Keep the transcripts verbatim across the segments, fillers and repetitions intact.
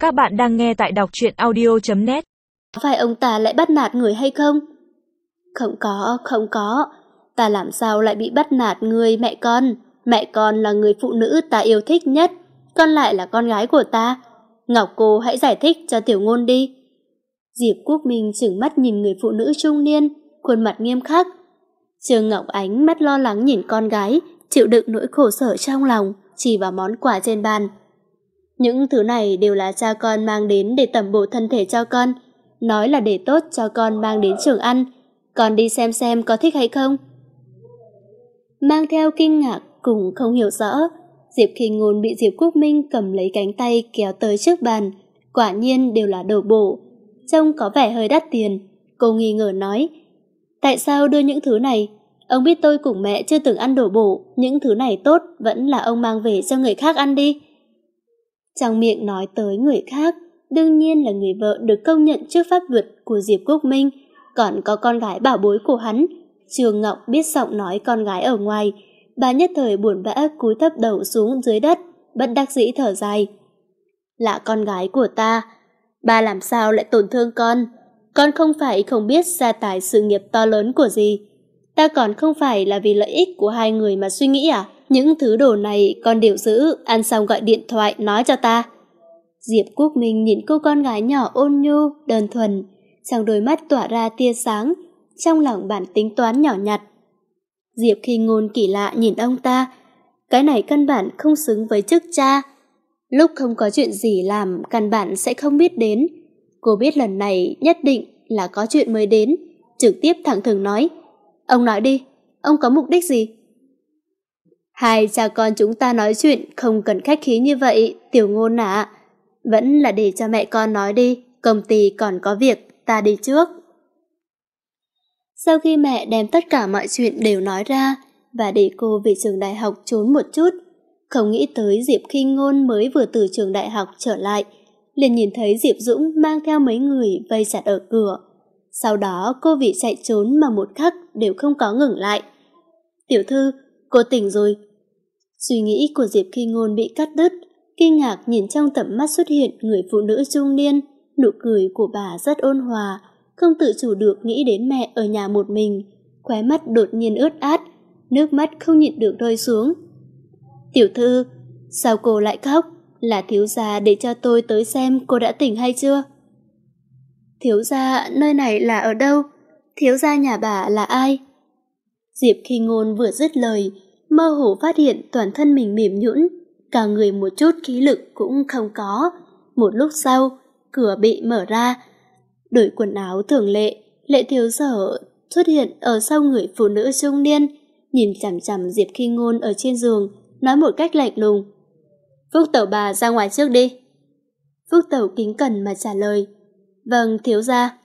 Các bạn đang nghe tại đọc truyện audio chấm net. Có phải ông ta lại bắt nạt người hay không? Không có, không có. Ta làm sao lại bị bắt nạt người mẹ con? Mẹ con là người phụ nữ ta yêu thích nhất, con lại là con gái của ta. Ngọc cô hãy giải thích cho Tiểu Ngôn đi. Diệp Quốc Minh trừng mắt nhìn người phụ nữ trung niên, khuôn mặt nghiêm khắc. Trương Ngọc Ánh mắt lo lắng nhìn con gái, chịu đựng nỗi khổ sở trong lòng, chỉ vào món quà trên bàn. Những thứ này đều là cha con mang đến để tẩm bổ thân thể cho con, nói là để tốt cho con mang đến trường ăn. Con đi xem xem có thích hay không? Mang theo kinh ngạc cùng không hiểu rõ, Diệp Khinh Ngôn bị Diệp Quốc Minh cầm lấy cánh tay kéo tới trước bàn. Quả nhiên đều là đồ bổ, trông có vẻ hơi đắt tiền. Cô nghi ngờ nói, tại sao đưa những thứ này? Ông biết tôi cùng mẹ chưa từng ăn đồ bổ, những thứ này tốt vẫn là ông mang về cho người khác ăn đi. Trong miệng nói tới người khác, đương nhiên là người vợ được công nhận trước pháp luật của Diệp Quốc Minh, còn có con gái bảo bối của hắn. Trương Ngọc biết giọng nói con gái ở ngoài, bà nhất thời buồn bã cúi thấp đầu xuống dưới đất, bất đắc dĩ thở dài. Là con gái của ta, bà làm sao lại tổn thương con? Con không phải không biết gia tài sự nghiệp to lớn của gì. Ta còn không phải là vì lợi ích của hai người mà suy nghĩ à? Những thứ đồ này con đều giữ, ăn xong gọi điện thoại nói cho ta. Diệp Quốc Minh nhìn cô con gái nhỏ ôn nhu, đơn thuần, trong đôi mắt tỏa ra tia sáng, trong lòng bản tính toán nhỏ nhặt. Diệp Khinh Ngôn kỳ lạ nhìn ông ta, cái này căn bản không xứng với chức cha. Lúc không có chuyện gì làm, căn bản sẽ không biết đến. Cô biết lần này nhất định là có chuyện mới đến, trực tiếp thẳng thừng nói, ông nói đi, ông có mục đích gì? Hai cha con chúng ta nói chuyện không cần khách khí như vậy, Tiểu Ngôn ạ. Vẫn là để cho mẹ con nói đi, công ty còn có việc, ta đi trước. Sau khi mẹ đem tất cả mọi chuyện đều nói ra và để cô về trường đại học trốn một chút, không nghĩ tới Diệp Khinh Ngôn mới vừa từ trường đại học trở lại, liền nhìn thấy Diệp Dũng mang theo mấy người vây chặt ở cửa. Sau đó cô vì chạy trốn mà một khắc đều không có ngừng lại. Tiểu thư, cô tỉnh rồi. Suy nghĩ của Diệp Khinh Ngôn bị cắt đứt, kinh ngạc nhìn trong tầm mắt xuất hiện người phụ nữ trung niên, nụ cười của bà rất ôn hòa, không tự chủ được nghĩ đến mẹ ở nhà một mình, khóe mắt đột nhiên ướt át, nước mắt không nhịn được rơi xuống. Tiểu thư, sao cô lại khóc? Là thiếu gia để cho tôi tới xem cô đã tỉnh hay chưa? Thiếu gia, nơi này là ở đâu? Thiếu gia nhà bà là ai? Diệp Khinh Ngôn vừa dứt lời, mơ hồ phát hiện toàn thân mình mềm nhũn, cả người một chút khí lực cũng không có. Một lúc sau, cửa bị mở ra, đổi quần áo thường lệ, Lệ thiếu sở xuất hiện ở sau người phụ nữ trung niên, nhìn chằm chằm Diệp Khinh Ngôn ở trên giường, nói một cách lạnh lùng. Phúc tẩu bà ra ngoài trước đi. Phúc tẩu kính cẩn mà trả lời. Vâng, thiếu gia.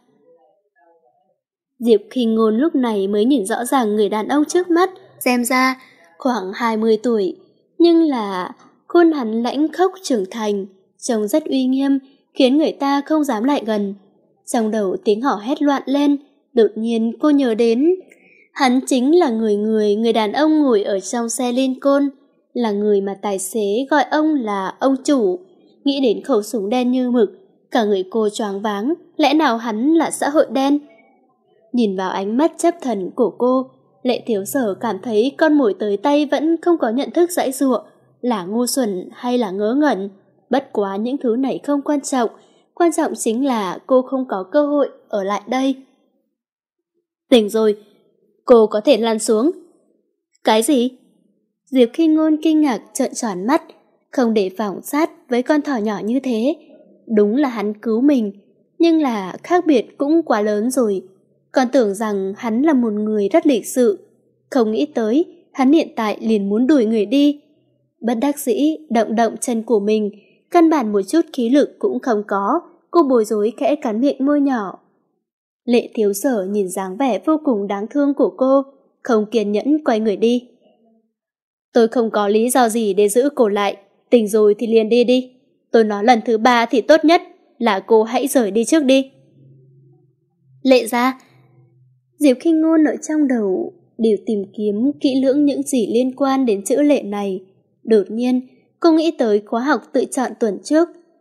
Diệp Khinh Ngôn lúc này mới nhìn rõ ràng người đàn ông trước mắt, xem ra khoảng hai mươi tuổi, nhưng là khuôn hắn lãnh khốc trưởng thành, trông rất uy nghiêm, khiến người ta không dám lại gần. Trong đầu tiếng hò hét loạn lên, đột nhiên cô nhớ đến, hắn chính là người người người đàn ông ngồi ở trong xe Lincoln, là người mà tài xế gọi ông là ông chủ. Nghĩ đến khẩu súng đen như mực, cả người cô choáng váng, lẽ nào hắn là xã hội đen? Nhìn vào ánh mắt chấp thần của cô, Lệ thiếu sở cảm thấy con mồi tới tay vẫn không có nhận thức giãy giụa, là ngu xuẩn hay là ngớ ngẩn. Bất quá những thứ này không quan trọng, quan trọng chính là cô không có cơ hội ở lại đây. Tỉnh rồi, cô có thể lăn xuống. Cái gì? Diệp Khinh Ngôn kinh ngạc trợn tròn mắt, không để phỏng sát với con thỏ nhỏ như thế. Đúng là hắn cứu mình, nhưng là khác biệt cũng quá lớn rồi. Còn tưởng rằng hắn là một người rất lịch sự, không nghĩ tới hắn hiện tại liền muốn đuổi người đi. Bất đắc dĩ động động chân của mình, căn bản một chút khí lực cũng không có, cô bối rối khẽ cắn miệng môi nhỏ. Lệ thiếu sở nhìn dáng vẻ vô cùng đáng thương của cô, không kiên nhẫn quay người đi. Tôi không có lý do gì để giữ cô lại, tỉnh rồi thì liền đi đi. Tôi nói lần thứ ba thì tốt nhất là cô hãy rời đi trước đi. Lệ gia. Diệp Khinh Ngôn ở trong đầu đều tìm kiếm kỹ lưỡng những gì liên quan đến chữ Lệ này. Đột nhiên, cô nghĩ tới khóa học tự chọn tuần trước,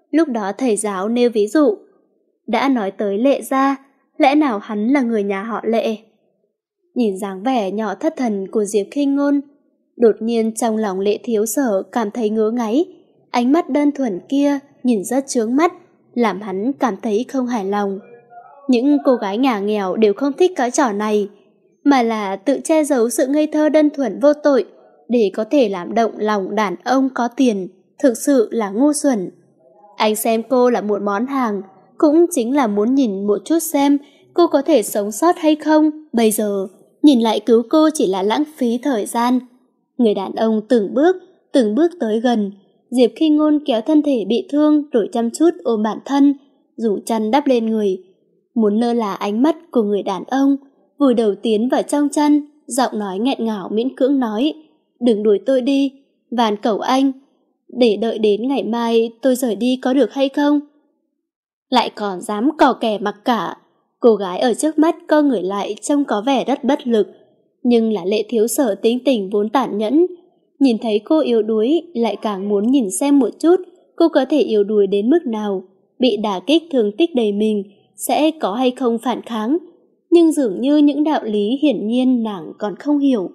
Lúc đó thầy giáo nêu ví dụ. Đã nói tới Lệ gia, lẽ nào hắn là người nhà họ Lệ? Nhìn dáng vẻ nhỏ thất thần của Diệp Khinh Ngôn, đột nhiên trong lòng Lệ Thiếu Sở cảm thấy ngứa ngáy. Ánh mắt đơn thuần kia nhìn rất chướng mắt, làm hắn cảm thấy không hài lòng. Những cô gái nhà nghèo đều không thích cái trò này, mà là tự che giấu sự ngây thơ đơn thuần vô tội để có thể làm động lòng đàn ông có tiền, thực sự là ngu xuẩn. Anh xem cô là một món hàng, cũng chính là muốn nhìn một chút xem cô có thể sống sót hay không. Bây giờ, nhìn lại cứu cô chỉ là lãng phí thời gian. Người đàn ông từng bước, từng bước tới gần. Diệp Khinh Ngôn kéo thân thể bị thương rồi chăm chút ôm bản thân, dùng chăn đắp lên người. Muốn lơ là ánh mắt của người đàn ông, vùi đầu tiến vào trong chăn, giọng nói nghẹn ngào miễn cưỡng nói, đừng đuổi tôi đi, van cầu anh, để đợi đến ngày mai tôi rời đi có được hay không? Lại còn dám cò kè mặc cả. Cô gái ở trước mắt co người lại trông có vẻ rất bất lực, nhưng là Lệ Thiếu Sở tính tình vốn tàn nhẫn. Nhìn thấy cô yếu đuối, lại càng muốn nhìn xem một chút cô có thể yếu đuối đến mức nào, bị đả kích thương tích đầy mình, sẽ có hay không phản kháng. Nhưng dường như những đạo lý hiển nhiên nàng còn không hiểu.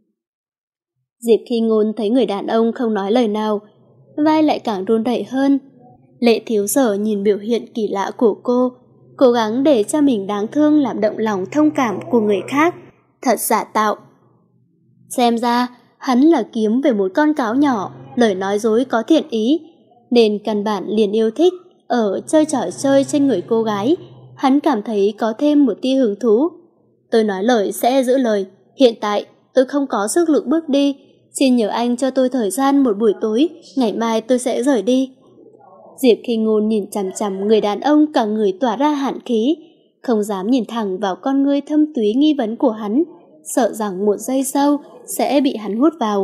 Diệp Khinh Ngôn thấy người đàn ông không nói lời nào, vai lại càng run rẩy hơn. Lệ Thiếu Sở nhìn biểu hiện kỳ lạ của cô, cố gắng để cho mình đáng thương làm động lòng thông cảm của người khác, thật giả tạo. Xem ra, hắn là kiếm về một con cáo nhỏ, lời nói dối có thiện ý, nên căn bản liền yêu thích ở chơi trò chơi trên người cô gái. Hắn cảm thấy có thêm một tia hứng thú. Tôi nói lời sẽ giữ lời, hiện tại tôi không có sức lực bước đi, xin nhờ anh cho tôi thời gian một buổi tối, ngày mai tôi sẽ rời đi. Diệp Khinh Ngôn nhìn chằm chằm người đàn ông, cả người tỏa ra hàn khí, không dám nhìn thẳng vào con ngươi thâm túy nghi vấn của hắn, sợ rằng một giây sau sẽ bị hắn hút vào.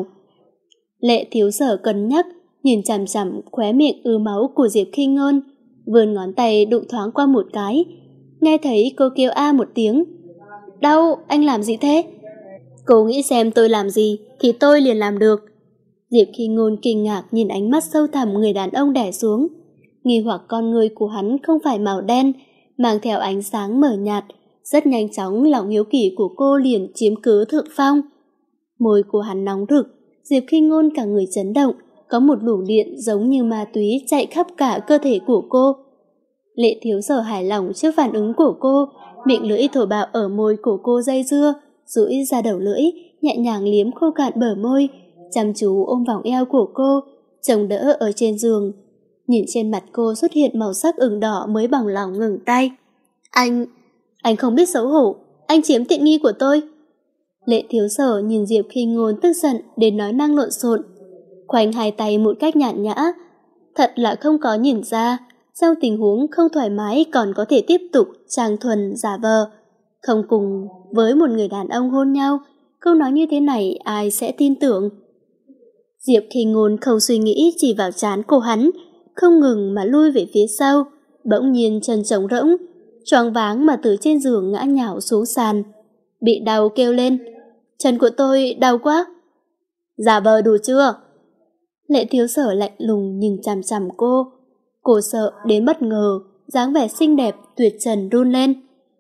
Lệ Thiếu Sở cân nhắc, nhìn chằm chằm khóe miệng ứ máu của Diệp Khinh Ngôn, vươn ngón tay đụng thoáng qua một cái, nghe thấy cô kêu a một tiếng. Đau, anh làm gì thế? Cô nghĩ xem tôi làm gì thì tôi liền làm được. Diệp Khinh Ngôn kinh ngạc nhìn ánh mắt sâu thẳm người đàn ông đè xuống, nghi hoặc con người của hắn không phải màu đen, mang theo ánh sáng mờ nhạt. Rất nhanh chóng lòng hiếu kỳ của cô liền chiếm cứ thượng phong. Môi của hắn nóng rực, Diệp Khinh Ngôn cả người chấn động, có một luồng điện giống như ma túy chạy khắp cả cơ thể của cô. Lệ Thiếu Sở hài lòng trước phản ứng của cô, miệng lưỡi thổ bạo ở môi của cô dây dưa, duỗi ra đầu lưỡi, nhẹ nhàng liếm khô cạn bờ môi, chăm chú ôm vòng eo của cô, chồng đỡ ở trên giường. Nhìn trên mặt cô xuất hiện màu sắc ửng đỏ mới bằng lòng ngừng tay. Anh, anh không biết xấu hổ, anh chiếm tiện nghi của tôi. Lệ Thiếu Sở nhìn Diệp Khinh Ngôn tức giận đến nói năng lộn xộn, khoanh hai tay một cách nhàn nhã. Thật là không có nhìn ra, trong tình huống không thoải mái còn có thể tiếp tục trang thuần giả vờ, không cùng với một người đàn ông hôn nhau. Câu nói như thế này ai sẽ tin tưởng? Diệp Khinh Ngôn không suy nghĩ, chỉ vào trán của hắn, không ngừng mà lui về phía sau, bỗng nhiên chân trống rỗng, choáng váng mà từ trên giường ngã nhào xuống sàn, bị đau kêu lên, chân của tôi đau quá. Giả vờ đủ chưa? Lệ Thiếu Sở lạnh lùng nhìn chằm chằm cô, cô sợ đến bất ngờ, dáng vẻ xinh đẹp tuyệt trần run lên.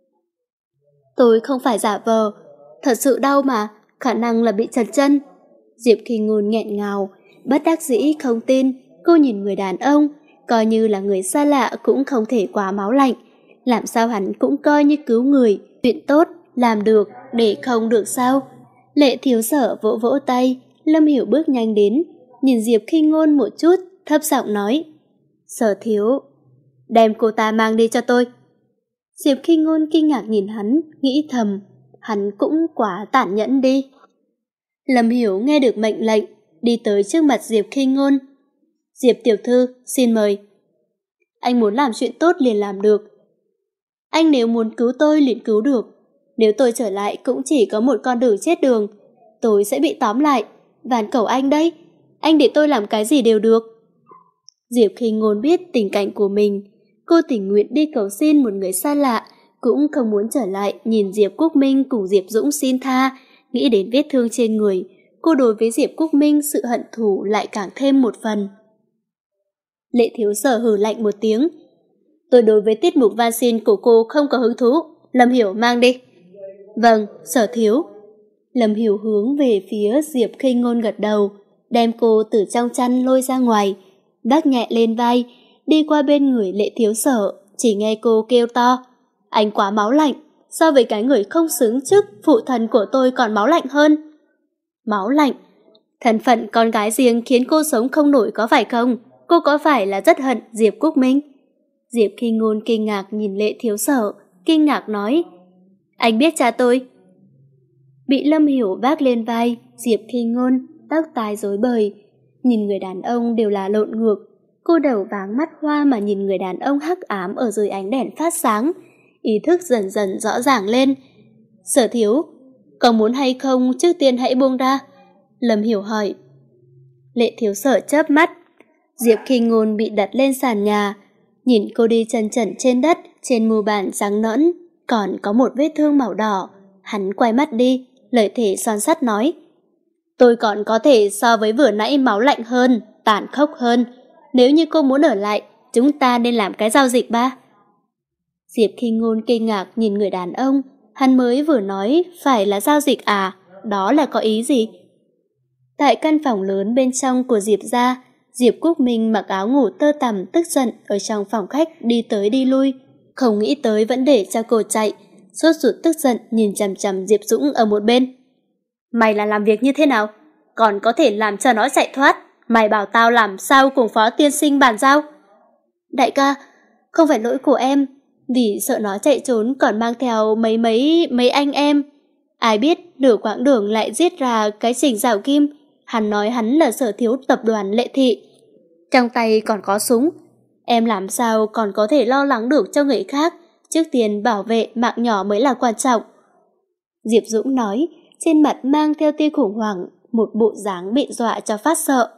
Tôi không phải giả vờ, thật sự đau mà, khả năng là bị trật chân. Diệp Khinh Ngôn nghẹn ngào, bất đắc dĩ không tin. Cô nhìn người đàn ông, coi như là người xa lạ cũng không thể quá máu lạnh, làm sao hắn cũng coi như cứu người, chuyện tốt làm được, để không được sao? Lệ Thiếu Sở vỗ vỗ tay. Lâm Hiểu bước nhanh đến, nhìn Diệp Khinh Ngôn một chút, thấp giọng nói, Sở thiếu, đem cô ta mang đi cho tôi. Diệp Khinh Ngôn kinh ngạc nhìn hắn, nghĩ thầm, hắn cũng quá tàn nhẫn đi. Lâm Hiểu nghe được mệnh lệnh, đi tới trước mặt Diệp Khinh Ngôn. Diệp tiểu thư, xin mời. Anh muốn làm chuyện tốt liền làm được. Anh nếu muốn cứu tôi liền cứu được. Nếu tôi trở lại cũng chỉ có một con đường chết đường, tôi sẽ bị tóm lại. Van cầu anh đấy, anh để tôi làm cái gì đều được. Diệp Khinh Ngôn biết tình cảnh của mình, cô tình nguyện đi cầu xin một người xa lạ, cũng không muốn trở lại nhìn Diệp Quốc Minh cùng Diệp Dũng xin tha. Nghĩ đến vết thương trên người, cô đối với Diệp Quốc Minh sự hận thù lại càng thêm một phần. Lệ Thiếu Sở hừ lạnh một tiếng. Tôi đối với tiết mục van xin của cô không có hứng thú. Lâm Hiểu mang đi. Vâng, Sở thiếu. Lâm Hiểu hướng về phía Diệp Khinh Ngôn gật đầu, đem cô từ trong chăn lôi ra ngoài, vác nhẹ lên vai, đi qua bên người Lệ Thiếu Sở, chỉ nghe cô kêu to. Anh quá máu lạnh, so với cái người không xứng chức phụ thần của tôi còn máu lạnh hơn. Máu lạnh? Thân phận con gái riêng khiến cô sống không nổi có phải không? Cô có phải là rất hận Diệp Quốc Minh? Diệp Khinh Ngôn kinh ngạc nhìn Lệ Thiếu Sở, kinh ngạc nói. Anh biết cha tôi? Bị Lâm Hiểu vác lên vai, Diệp Khinh Ngôn tóc tai rối bời, nhìn người đàn ông đều là lộn ngược. Cô đầu váng mắt hoa mà nhìn người đàn ông hắc ám ở dưới ánh đèn phát sáng, ý thức dần dần rõ ràng lên. Sở thiếu, có muốn hay không trước tiên hãy buông ra? Lâm Hiểu hỏi. Lệ Thiếu Sở chớp mắt. Diệp Khinh Ngôn bị đặt lên sàn nhà, nhìn cô đi chân trần trên đất, trên mu bàn trắng nõn còn có một vết thương màu đỏ. Hắn quay mắt đi, lời thề son sắt nói. Tôi còn có thể so với vừa nãy máu lạnh hơn, tàn khốc hơn. Nếu như cô muốn ở lại, chúng ta nên làm cái giao dịch ba. Diệp Khinh Ngôn kinh ngạc nhìn người đàn ông. Hắn mới vừa nói phải là giao dịch à? Đó là có ý gì? Tại căn phòng lớn bên trong của Diệp gia, Diệp Quốc Minh mặc áo ngủ tơ tằm tức giận ở trong phòng khách đi tới đi lui, không nghĩ tới vẫn để cho cô chạy, sốt ruột tức giận nhìn chằm chằm Diệp Dũng ở một bên. Mày là làm việc như thế nào? Còn có thể làm cho nó chạy thoát? Mày bảo tao làm sao cùng Phó tiên sinh bàn giao? Đại ca, không phải lỗi của em, vì sợ nó chạy trốn còn mang theo mấy mấy mấy anh em. Ai biết nửa quãng đường lại giết ra cái Trình Giảo Kim. Hắn nói hắn là Sở thiếu tập đoàn Lệ Thị, trong tay còn có súng. Em làm sao còn có thể lo lắng được cho người khác? Trước tiên bảo vệ mạng nhỏ mới là quan trọng. Diệp Dũng nói, trên mặt mang theo tia khủng hoảng, một bộ dáng bị dọa cho phát sợ.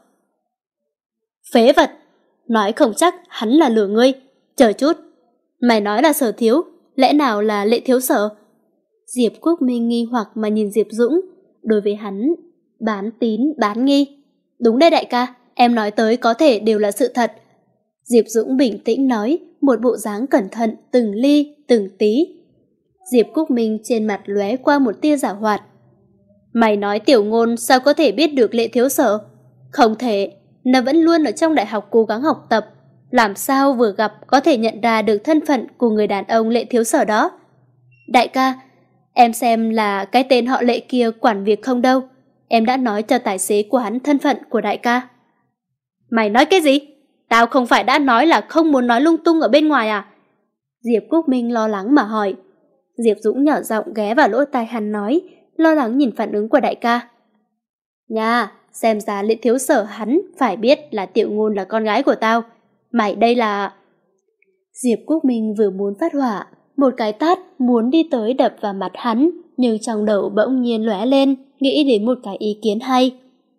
Phế vật! Nói không chắc hắn là lừa ngươi. Chờ chút, mày nói là Sở thiếu, lẽ nào là Lệ Thiếu Sở? Diệp Quốc Minh nghi hoặc mà nhìn Diệp Dũng, đối với hắn bán tín bán nghi. Đúng đây đại ca, em nói tới có thể đều là sự thật. Diệp Dũng bình tĩnh nói, một bộ dáng cẩn thận từng ly từng tí. Diệp Quốc Minh trên mặt lóe qua một tia giảo hoạt. Mày nói Tiểu Ngôn sao có thể biết được Lệ Thiếu Sở? Không thể, nó vẫn luôn ở trong đại học cố gắng học tập, làm sao vừa gặp có thể nhận ra được thân phận của người đàn ông Lệ Thiếu Sở đó. Đại ca, em xem là cái tên họ Lệ kia quản việc không đâu. Em đã nói cho tài xế của hắn thân phận của đại ca. Mày nói cái gì? Tao không phải đã nói là không muốn nói lung tung ở bên ngoài à? Diệp Quốc Minh lo lắng mà hỏi. Diệp Dũng nhỏ giọng ghé vào lỗ tai hắn nói, lo lắng nhìn phản ứng của đại ca. Nha, xem ra Lệ Thiếu Sở hắn phải biết là Tiểu Ngôn là con gái của tao. Mày đây là... Diệp Quốc Minh vừa muốn phát hỏa, một cái tát muốn đi tới đập vào mặt hắn, nhưng trong đầu bỗng nhiên lóe lên, nghĩ đến một cái ý kiến hay.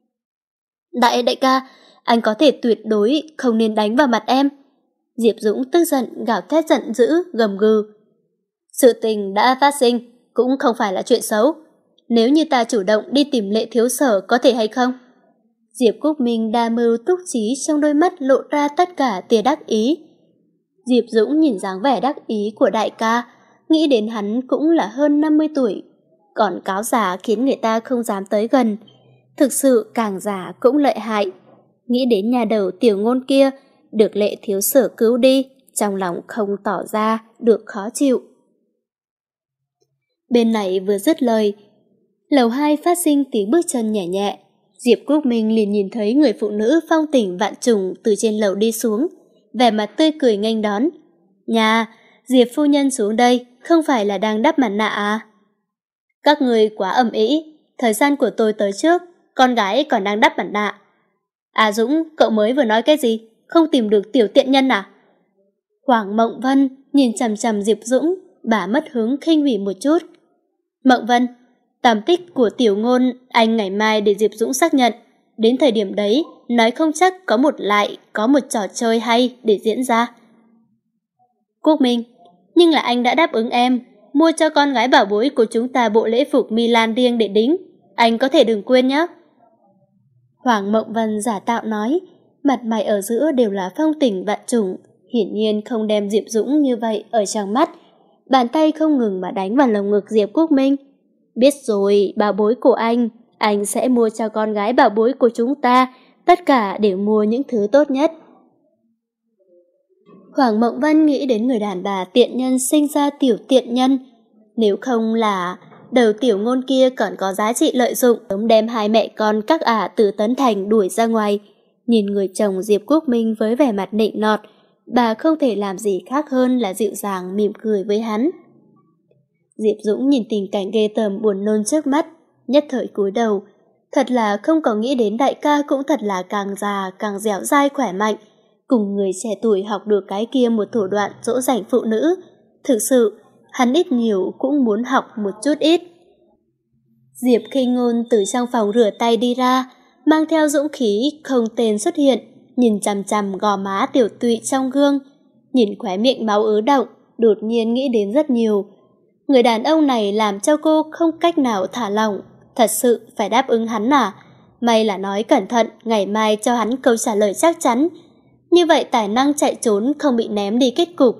Đại đại ca, anh có thể tuyệt đối không nên đánh vào mặt em. Diệp Dũng tức giận gào thét giận dữ, gầm gừ. Sự tình đã phát sinh, cũng không phải là chuyện xấu. Nếu như ta chủ động đi tìm Lệ Thiếu Sở có thể hay không? Diệp Quốc Minh đa mưu túc trí, trong đôi mắt lộ ra tất cả tia đắc ý. Diệp Dũng nhìn dáng vẻ đắc ý của đại ca, nghĩ đến hắn cũng là hơn năm mươi tuổi, còn cáo già khiến người ta không dám tới gần. Thực sự càng già cũng lợi hại. Nghĩ đến nhà đầu Tiểu Ngôn kia được Lệ Thiếu Sở cứu đi, trong lòng không tỏ ra được khó chịu. Bên này vừa dứt lời, lầu hai phát sinh tiếng bước chân nhẹ nhẹ. Diệp Quốc Minh liền nhìn thấy người phụ nữ phong tình vạn trùng từ trên lầu đi xuống, vẻ mặt tươi cười nghênh đón. Nhà, Diệp phu nhân xuống đây, không phải là đang đắp mặt nạ à? Các người quá ầm ĩ, thời gian của tôi tới trước, con gái còn đang đắp mặt nạ. À Dũng, cậu mới vừa nói cái gì? Không tìm được tiểu tiện nhân à? Hoàng Mộng Vân nhìn chằm chằm Diệp Dũng, bà mất hứng khinh bỉ một chút. Mộng Vân, tầm tích của Tiểu Ngôn anh ngày mai để Diệp Dũng xác nhận. Đến thời điểm đấy, nói không chắc có một lại, có một trò chơi hay để diễn ra. Quốc Minh, nhưng là anh đã đáp ứng em, mua cho con gái bảo bối của chúng ta bộ lễ phục Milan riêng để đính. Anh có thể đừng quên nhé. Hoàng Mộng Vân giả tạo nói, mặt mày ở giữa đều là phong tình vạn trùng, hiển nhiên không đem Diệp Dũng như vậy ở trong mắt. Bàn tay không ngừng mà đánh vào lồng ngực Diệp Quốc Minh. Biết rồi, bảo bối của anh, anh sẽ mua cho con gái bảo bối của chúng ta, tất cả đều mua những thứ tốt nhất. Hoàng Mộng Vân nghĩ đến người đàn bà tiện nhân sinh ra tiểu tiện nhân. Nếu không là đầu tiểu ngôn kia còn có giá trị lợi dụng, sớm đem hai mẹ con các ả từ Tấn Thành đuổi ra ngoài. Nhìn người chồng Diệp Quốc Minh với vẻ mặt nịnh nọt, bà không thể làm gì khác hơn là dịu dàng mỉm cười với hắn. Diệp Dũng nhìn tình cảnh ghê tởm buồn nôn trước mắt, nhất thời cúi đầu. Thật là không có nghĩ đến đại ca cũng thật là càng già càng dẻo dai khỏe mạnh, cùng người trẻ tuổi học được cái kia một thủ đoạn dỗ dành phụ nữ. Thực sự, hắn ít nhiều cũng muốn học một chút ít. Diệp Khinh Ngôn từ trong phòng rửa tay đi ra, mang theo dũng khí không tên xuất hiện, nhìn chằm chằm gò má tiểu tụy trong gương, nhìn khóe miệng máu ứ động, đột nhiên nghĩ đến rất nhiều. Người đàn ông này làm cho cô không cách nào thả lỏng, thật sự phải đáp ứng hắn à? May là nói cẩn thận, ngày mai cho hắn câu trả lời chắc chắn. Như vậy tài năng chạy trốn không bị ném đi kết cục.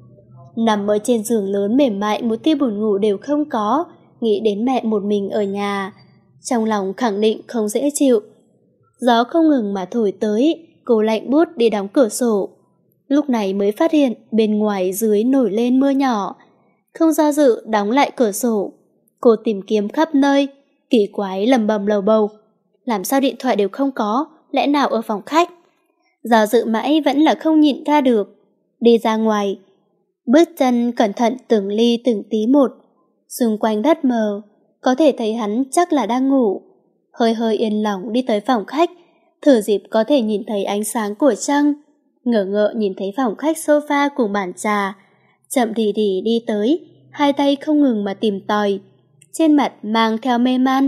Nằm ở trên giường lớn mềm mại, một tia buồn ngủ đều không có, nghĩ đến mẹ một mình ở nhà, trong lòng khẳng định không dễ chịu. Gió không ngừng mà thổi tới, cô lạnh buốt đi đóng cửa sổ. Lúc này mới phát hiện bên ngoài dưới nổi lên mưa nhỏ. Không do dự đóng lại cửa sổ. Cô tìm kiếm khắp nơi, kỳ quái lầm bầm lầu bầu. Làm sao điện thoại đều không có, lẽ nào ở phòng khách? Do dự mãi vẫn là không nhịn ra được. Đi ra ngoài, bước chân cẩn thận từng ly từng tí một. Xung quanh đất mờ, có thể thấy hắn chắc là đang ngủ. Hơi hơi yên lòng đi tới phòng khách, thử dịp có thể nhìn thấy ánh sáng của trăng. Ngỡ ngợ nhìn thấy phòng khách sofa cùng bàn trà. Chậm đi đi đi tới, hai tay không ngừng mà tìm tòi, trên mặt mang theo mê man.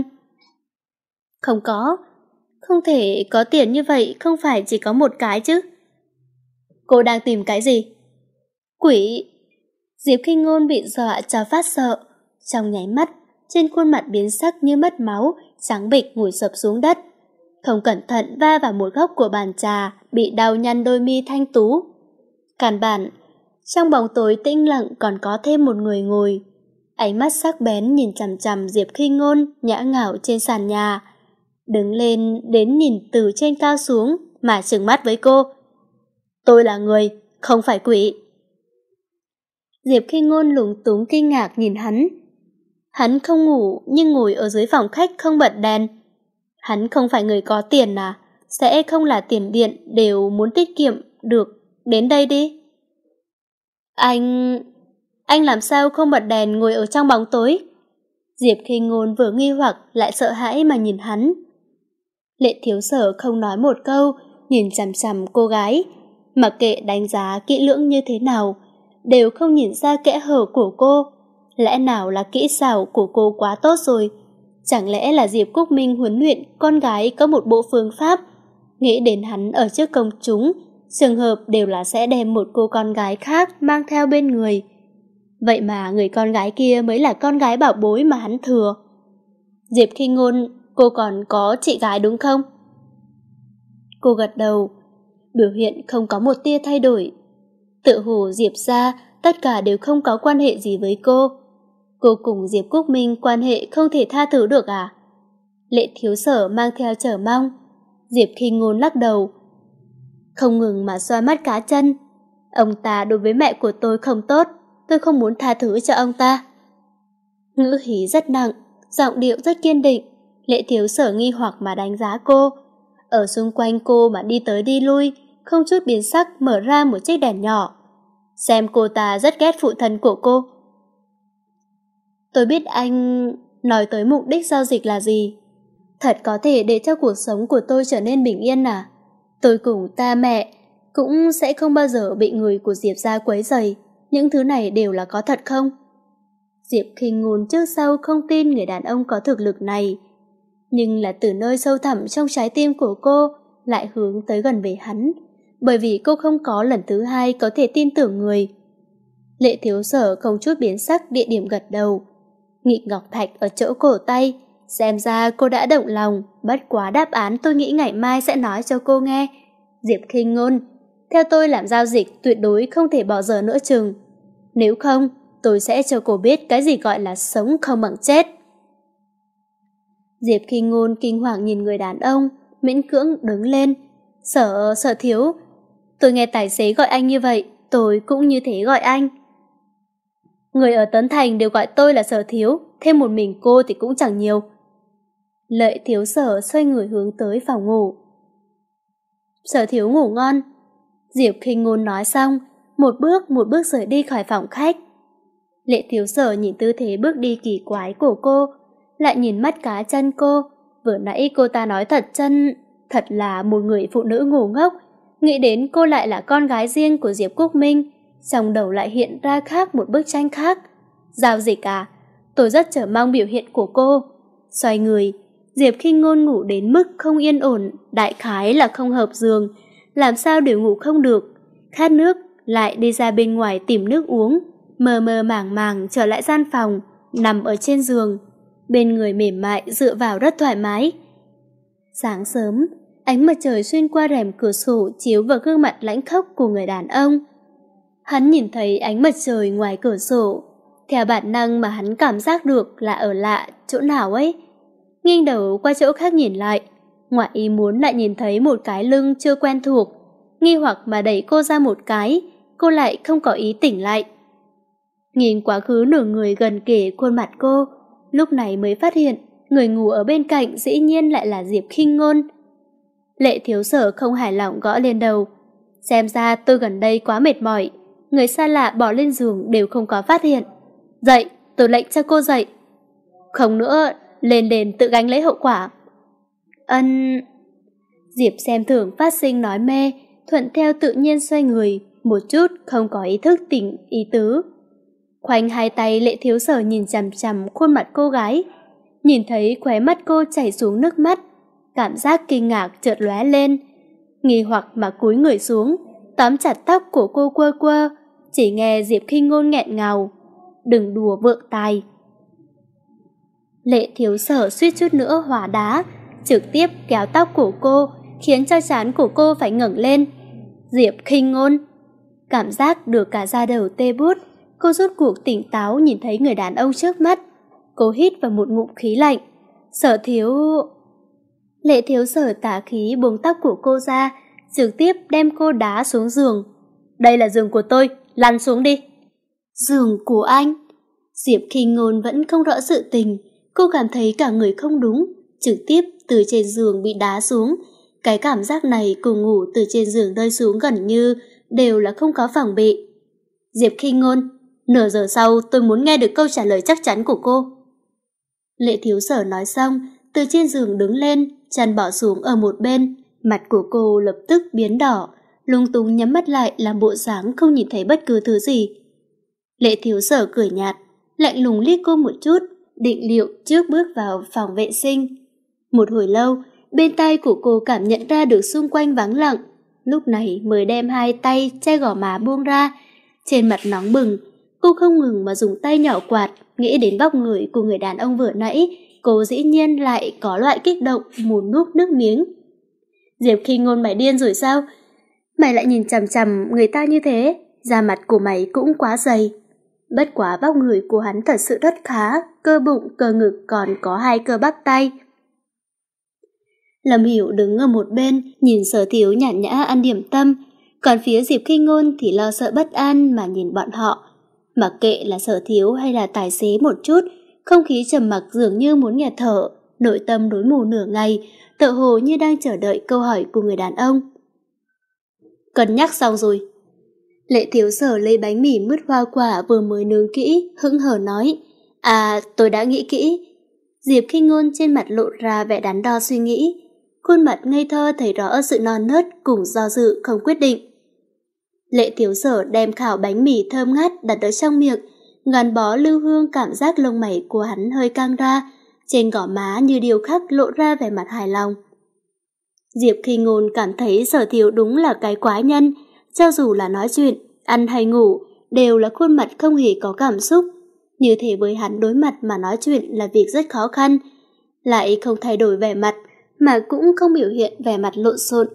Không có, không thể có tiền như vậy, không phải chỉ có một cái chứ. Cô đang tìm cái gì? Quỷ! Diệp Khinh Ngôn bị dọa cho phát sợ. Trong nháy mắt, trên khuôn mặt biến sắc như mất máu, trắng bệch ngồi sập xuống đất. Không cẩn thận va vào một góc của bàn trà, bị đau nhăn đôi mi thanh tú. Căn bản, trong bóng tối tĩnh lặng còn có thêm một người ngồi. Ánh mắt sắc bén nhìn chằm chằm Diệp Khinh Ngôn nhã ngạo trên sàn nhà. Đứng lên đến nhìn từ trên cao xuống mà trừng mắt với cô. Tôi là người, không phải quỷ. Diệp Khinh Ngôn lúng túng kinh ngạc nhìn hắn. Hắn không ngủ nhưng ngồi ở dưới phòng khách không bật đèn. Hắn không phải người có tiền à? Sẽ không là tiền điện đều muốn tiết kiệm được đến đây đi. Anh... Anh làm sao không bật đèn ngồi ở trong bóng tối? Diệp Khinh Ngôn vừa nghi hoặc lại sợ hãi mà nhìn hắn. Lệ Thiếu Sở không nói một câu, nhìn chằm chằm cô gái. Mặc kệ đánh giá kỹ lưỡng như thế nào, đều không nhìn ra kẽ hở của cô. Lẽ nào là kỹ xảo của cô quá tốt rồi? Chẳng lẽ là Diệp Quốc Minh huấn luyện con gái có một bộ phương pháp? Nghĩ đến hắn ở trước công chúng, trường hợp đều là sẽ đem một cô con gái khác mang theo bên người. Vậy mà người con gái kia mới là con gái bảo bối mà hắn thừa. Diệp Khinh Ngôn, cô còn có chị gái đúng không? Cô gật đầu, biểu hiện không có một tia thay đổi. Tự hồ Diệp gia tất cả đều không có quan hệ gì với cô. Cô cùng Diệp Quốc Minh quan hệ không thể tha thứ được à? Lệ Thiếu Sở mang theo chờ mong. Diệp Khinh Ngôn lắc đầu, không ngừng mà xoa mắt cá chân. Ông ta đối với mẹ của tôi không tốt, tôi không muốn tha thứ cho ông ta. Ngữ khí rất nặng, giọng điệu rất kiên định. Lệ Thiếu Sở nghi hoặc mà đánh giá cô. Ở xung quanh cô mà đi tới đi lui, không chút biến sắc mở ra một chiếc đèn nhỏ. Xem cô ta rất ghét phụ thân của cô. Tôi biết anh nói tới mục đích giao dịch là gì. Thật có thể để cho cuộc sống của tôi trở nên bình yên à? Tôi cùng ta mẹ cũng sẽ không bao giờ bị người của Diệp gia quấy rầy. Những thứ này đều là có thật không? Diệp Khinh Ngôn trước sau không tin người đàn ông có thực lực này. Nhưng là từ nơi sâu thẳm trong trái tim của cô lại hướng tới gần về hắn. Bởi vì cô không có lần thứ hai có thể tin tưởng người. Lệ Thiếu Sở không chút biến sắc địa điểm gật đầu. Nghịch ngọc thạch ở chỗ cổ tay. Xem ra cô đã động lòng. Bất quá đáp án tôi nghĩ ngày mai sẽ nói cho cô nghe. Diệp Khinh Ngôn, theo tôi làm giao dịch tuyệt đối không thể bỏ dở nữa chừng. Nếu không, tôi sẽ cho cô biết cái gì gọi là sống không bằng chết. Diệp Khinh Ngôn kinh hoàng nhìn người đàn ông, miễn cưỡng đứng lên. Sở, sở thiếu, tôi nghe tài xế gọi anh như vậy, tôi cũng như thế gọi anh. Người ở Tấn Thành đều gọi tôi là Sở thiếu, thêm một mình cô thì cũng chẳng nhiều. Lệ Thiếu Sở xoay người hướng tới phòng ngủ. Sở thiếu ngủ ngon. Diệp Khinh Ngôn nói xong, một bước một bước rời đi khỏi phòng khách. Lệ Thiếu Sở nhìn tư thế bước đi kỳ quái của cô, lại nhìn mắt cá chân cô. Vừa nãy cô ta nói thật chân, thật là một người phụ nữ ngu ngốc. Nghĩ đến cô lại là con gái riêng của Diệp Quốc Minh, trong đầu lại hiện ra khác một bức tranh khác. Giao dịch à? Tôi rất chờ mong biểu hiện của cô. Xoay người, Diệp Khinh Ngôn ngủ đến mức không yên ổn, đại khái là không hợp giường, làm sao đều ngủ không được. Khát nước, lại đi ra bên ngoài tìm nước uống, mơ mơ màng màng trở lại gian phòng, nằm ở trên giường, bên người mềm mại dựa vào rất thoải mái. Sáng sớm, ánh mặt trời xuyên qua rèm cửa sổ chiếu vào gương mặt lãnh khốc của người đàn ông. Hắn nhìn thấy ánh mặt trời ngoài cửa sổ, theo bản năng mà hắn cảm giác được là ở lạ chỗ nào ấy. Nghiêng đầu qua chỗ khác nhìn lại, ngoại ý muốn lại nhìn thấy một cái lưng chưa quen thuộc. Nghi hoặc mà đẩy cô ra một cái, cô lại không có ý tỉnh lại. Nhìn quá khứ nửa người gần kề khuôn mặt cô, lúc này mới phát hiện người ngủ ở bên cạnh dĩ nhiên lại là Diệp Khinh Ngôn. Lệ Thiếu Sở không hài lòng gõ lên đầu. Xem ra tôi gần đây quá mệt mỏi, người xa lạ bỏ lên giường đều không có phát hiện. Dậy, tôi lệnh cho cô dậy. Không nữa, lên đền tự gánh lấy hậu quả. Ân... Diệp xem thường phát sinh nói mê, thuận theo tự nhiên xoay người, một chút không có ý thức tỉnh ý tứ. Khoanh hai tay Lệ Thiếu Sở nhìn chằm chằm khuôn mặt cô gái, nhìn thấy khóe mắt cô chảy xuống nước mắt, cảm giác kinh ngạc chợt lóe lên, nghi hoặc mà cúi người xuống, tóm chặt tóc của cô quơ quơ, chỉ nghe Diệp Khinh Ngôn nghẹn ngào, đừng đùa vượng tài. Lệ Thiếu Sở suýt chút nữa hóa đá, trực tiếp kéo tóc của cô, khiến cho trán của cô phải ngẩng lên. Diệp Khinh Ngôn, cảm giác được cả da đầu tê buốt, cô rốt cuộc tỉnh táo nhìn thấy người đàn ông trước mắt. Cô hít vào một ngụm khí lạnh. Sở thiếu... Lệ Thiếu Sở tả khí buông tóc của cô ra, trực tiếp đem cô đá xuống giường. Đây là giường của tôi, lăn xuống đi. Giường của anh? Diệp Khinh Ngôn vẫn không rõ sự tình, cô cảm thấy cả người không đúng, trực tiếp từ trên giường bị đá xuống. Cái cảm giác này cùng ngủ từ trên giường rơi xuống gần như đều là không có phòng bị. Diệp Khinh Ngôn, nửa giờ sau tôi muốn nghe được câu trả lời chắc chắn của cô. Lệ Thiếu Sở nói xong, từ trên giường đứng lên, chăn bỏ xuống ở một bên, mặt của cô lập tức biến đỏ, lung tung nhắm mắt lại làm bộ dáng không nhìn thấy bất cứ thứ gì. Lệ Thiếu Sở cười nhạt, lạnh lùng liếc cô một chút, định liệu trước bước vào phòng vệ sinh. Một hồi lâu, bên tai của cô cảm nhận ra được xung quanh vắng lặng, lúc này mới đem hai tay che gò má buông ra. Trên mặt nóng bừng, cô không ngừng mà dùng tay nhỏ quạt, nghĩ đến vóc người của người đàn ông vừa nãy, cô dĩ nhiên lại có loại kích động muốn nuốt nước miếng. Diệp Khinh Ngôn, mày điên rồi sao? Mày lại nhìn chằm chằm người ta như thế, da mặt của mày cũng quá dày. Bất quá vóc người của hắn thật sự rất khá, cơ bụng, cơ ngực còn có hai cơ bắp tay. Lâm Hiểu đứng ở một bên, nhìn Sở Thiếu nhàn nhã ăn điểm tâm, còn phía Diệp Khinh Ngôn thì lo sợ bất an mà nhìn bọn họ. Mặc kệ là Sở Thiếu hay là tài xế một chút, không khí trầm mặc dường như muốn nghẹt thở, nội tâm rối mù nửa ngày, tựa hồ như đang chờ đợi câu hỏi của người đàn ông. Cân nhắc xong rồi. Lệ Thiếu Sở lấy bánh mì mứt hoa quả vừa mới nướng kỹ, hững hờ nói, à, tôi đã nghĩ kỹ. Diệp Khinh Ngôn trên mặt lộ ra vẻ đắn đo suy nghĩ, khuôn mặt ngây thơ thấy rõ sự non nớt cùng do dự không quyết định. Lệ Thiếu Sở đem khảo bánh mì thơm ngát đặt ở trong miệng, gắn bó lưu hương, cảm giác lông mày của hắn hơi căng ra, trên gò má như điều khắc lộ ra vẻ mặt hài lòng. Diệp Khinh Ngôn cảm thấy Sở Thiếu đúng là cái quái nhân, cho dù là nói chuyện, ăn hay ngủ, đều là khuôn mặt không hề có cảm xúc. Như thế với hắn đối mặt mà nói chuyện là việc rất khó khăn, lại không thay đổi vẻ mặt, mà cũng không biểu hiện vẻ mặt lộn xộn.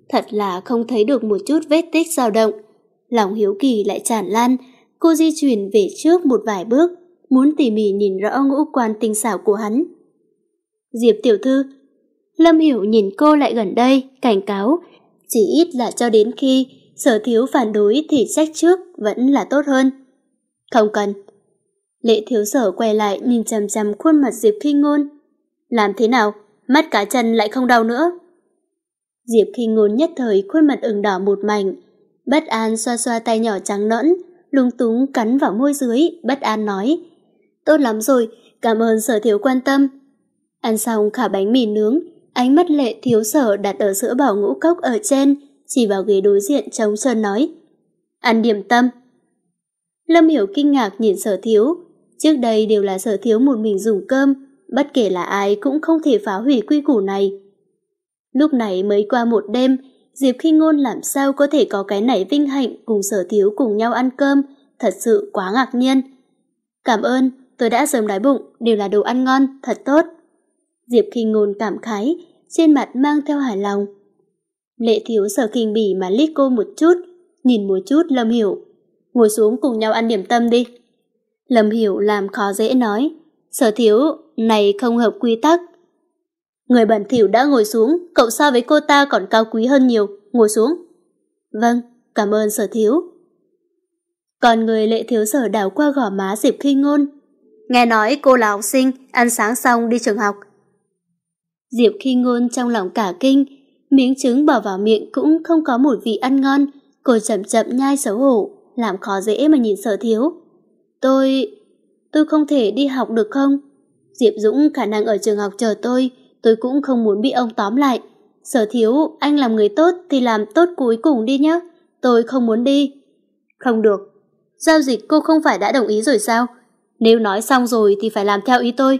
Thật là không thấy được một chút vết tích dao động. Lòng hiếu kỳ lại tràn lan, cô di chuyển về trước một vài bước, muốn tỉ mỉ nhìn rõ ngũ quan tinh xảo của hắn. Diệp tiểu thư. Lâm Hiểu nhìn cô lại gần đây, cảnh cáo, chỉ ít là cho đến khi Sở Thiếu phản đối thì trách trước vẫn là tốt hơn. Không cần. Lệ Thiếu Sở quay lại nhìn chằm chằm khuôn mặt Diệp Khi Ngôn. Làm thế nào? Mắt cá chân lại không đau nữa. Diệp Khi Ngôn nhất thời khuôn mặt ửng đỏ một mảnh, bất an xoa xoa tay nhỏ trắng nõn, lung túng cắn vào môi dưới, bất an nói. Tốt lắm rồi, cảm ơn Sở Thiếu quan tâm. Ăn xong khả bánh mì nướng, ánh mắt Lệ Thiếu Sở đặt ở sữa bò ngũ cốc ở trên, chỉ vào ghế đối diện trống trơn nói. Ăn điểm tâm. Lâm Hiểu kinh ngạc nhìn Sở Thiếu. Trước đây đều là Sở Thiếu một mình dùng cơm, bất kể là ai cũng không thể phá hủy quy củ này. Lúc này mới qua một đêm, Diệp Khi Ngôn làm sao có thể có cái này vinh hạnh cùng Sở Thiếu cùng nhau ăn cơm, thật sự quá ngạc nhiên. Cảm ơn, tôi đã sớm đói bụng, đều là đồ ăn ngon, thật tốt. Diệp Khi Ngôn cảm khái, trên mặt mang theo hài lòng. Lệ Thiếu Sở khinh bỉ mà liếc cô một chút, nhìn một chút Lâm Hiểu. Ngồi xuống cùng nhau ăn điểm tâm đi. Lâm Hiểu làm khó dễ nói. Sở Thiếu, này không hợp quy tắc. Người bẩn thỉu đã ngồi xuống, cậu so với cô ta còn cao quý hơn nhiều, ngồi xuống. Vâng, cảm ơn Sở Thiếu. Còn người Lệ Thiếu Sở đảo qua gò má Diệp Khi Ngôn. Nghe nói cô là học sinh, ăn sáng xong đi trường học. Diệp Khi Ngôn trong lòng cả kinh, miếng trứng bỏ vào miệng cũng không có một vị ăn ngon, cô chậm chậm nhai xấu hổ, làm khó dễ mà nhìn Sở Thiếu. Tôi... tôi không thể đi học được không? Diệp Dũng khả năng ở trường học chờ tôi, tôi cũng không muốn bị ông tóm lại. Sở Thiếu, anh làm người tốt thì làm tốt cuối cùng đi nhé, tôi không muốn đi. Không được. Giao dịch cô không phải đã đồng ý rồi sao? Nếu nói xong rồi thì phải làm theo ý tôi.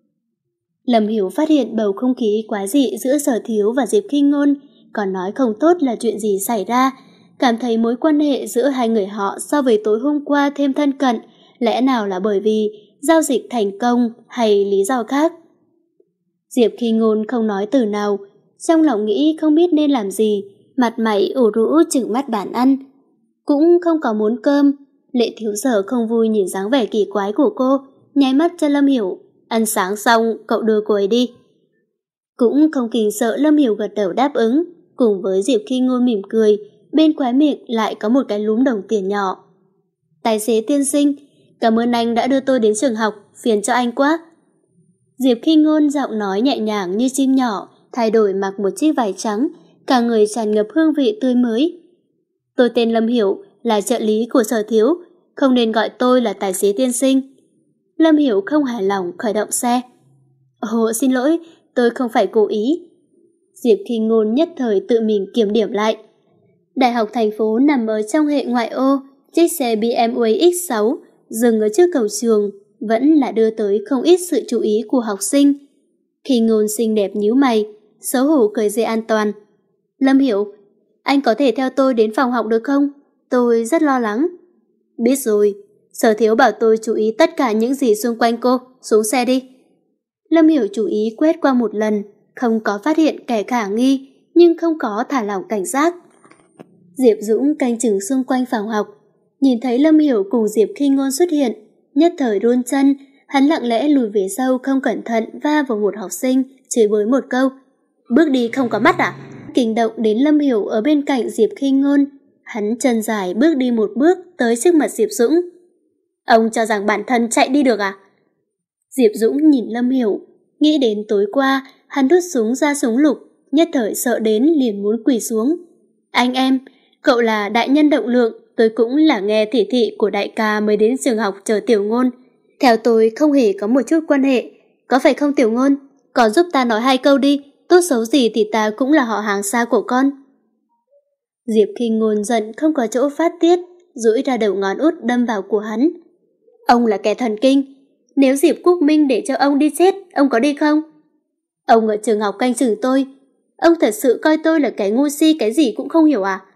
Lâm Hiểu phát hiện bầu không khí quá dị giữa Sở Thiếu và Diệp Khi Ngôn, còn nói không tốt là chuyện gì xảy ra, cảm thấy mối quan hệ giữa hai người họ so với tối hôm qua thêm thân cận, lẽ nào là bởi vì giao dịch thành công hay lý do khác. Diệp Khi Ngôn không nói từ nào, trong lòng nghĩ không biết nên làm gì, mặt mày ủ rũ trừng mắt bàn ăn. Cũng không có muốn cơm. Lệ Thiếu Sở không vui nhìn dáng vẻ kỳ quái của cô, nháy mắt cho Lâm Hiểu. Ăn sáng xong, cậu đưa cô ấy đi. Cũng không kinh sợ Lâm Hiểu gật đầu đáp ứng, cùng với Diệp Khi Ngôn mỉm cười, bên khóe miệng lại có một cái lúm đồng tiền nhỏ. Tài xế tiên sinh, cảm ơn anh đã đưa tôi đến trường học, phiền cho anh quá. Diệp Khi Ngôn giọng nói nhẹ nhàng như chim nhỏ, thay đổi mặc một chiếc vải trắng, cả người tràn ngập hương vị tươi mới. Tôi tên Lâm Hiểu, là trợ lý của Sở Thiếu, không nên gọi tôi là tài xế tiên sinh. Lâm Hiểu không hài lòng khởi động xe. Ồ, xin lỗi, tôi không phải cố ý. Diệp Khi Ngôn nhất thời tự mình kiểm điểm lại. Đại học thành phố nằm ở trong hệ ngoại ô, chiếc xe bê em vê X sáu dừng ở trước cổng trường vẫn là đưa tới không ít sự chú ý của học sinh. Khi Ngôn xinh đẹp nhíu mày, xấu hổ cởi dây an toàn. Lâm Hiểu, anh có thể theo tôi đến phòng học được không? Tôi rất lo lắng. Biết rồi, Sở Thiếu bảo tôi chú ý tất cả những gì xung quanh cô, xuống xe đi. Lâm Hiểu chú ý quét qua một lần, không có phát hiện kẻ khả nghi, nhưng không có thả lỏng cảnh giác. Diệp Dũng canh chừng xung quanh phòng học, nhìn thấy Lâm Hiểu cùng Diệp Khi Ngôn xuất hiện, nhất thời run chân, hắn lặng lẽ lùi về sau không cẩn thận va vào một học sinh, chửi bới một câu. Bước đi không có mắt à? Kinh động đến Lâm Hiểu ở bên cạnh Diệp Khi Ngôn, hắn chân dài bước đi một bước tới trước mặt Diệp Dũng. Ông cho rằng bản thân chạy đi được à? Diệp Dũng nhìn Lâm Hiểu, nghĩ đến tối qua hắn rút súng ra súng lục, nhất thời sợ đến liền muốn quỳ xuống. Anh em, cậu là đại nhân động lượng, tôi cũng là nghe thị thị của đại ca mới đến trường học chờ Tiểu Ngôn. Theo tôi không hề có một chút quan hệ, có phải không Tiểu Ngôn? Còn giúp ta nói hai câu đi, tốt xấu gì thì ta cũng là họ hàng xa của con. Diệp Khi Ngôn giận không có chỗ phát tiết, duỗi ra đầu ngón út đâm vào của hắn. Ông là kẻ thần kinh, nếu Diệp Quốc Minh để cho ông đi chết, ông có đi không? Ông ở trường học canh chừng tôi, ông thật sự coi tôi là cái ngu si cái gì cũng không hiểu à?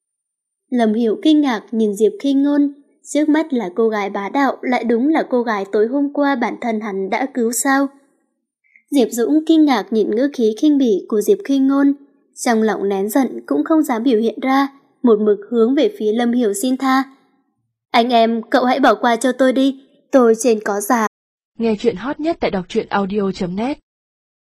Lâm Hiểu kinh ngạc nhìn Diệp Khi Ngôn, trước mắt là cô gái bá đạo, lại đúng là cô gái tối hôm qua bản thân hắn đã cứu sao? Diệp Dũng kinh ngạc nhìn ngữ khí khinh bỉ của Diệp Khi Ngôn, Trong lòng nén giận cũng không dám biểu hiện ra, một mực hướng về phía Lâm Hiểu xin tha. Anh em, cậu hãy bỏ qua cho tôi đi, tôi trên có già. Nghe chuyện hot nhất tại đọc truyện audio chấm net.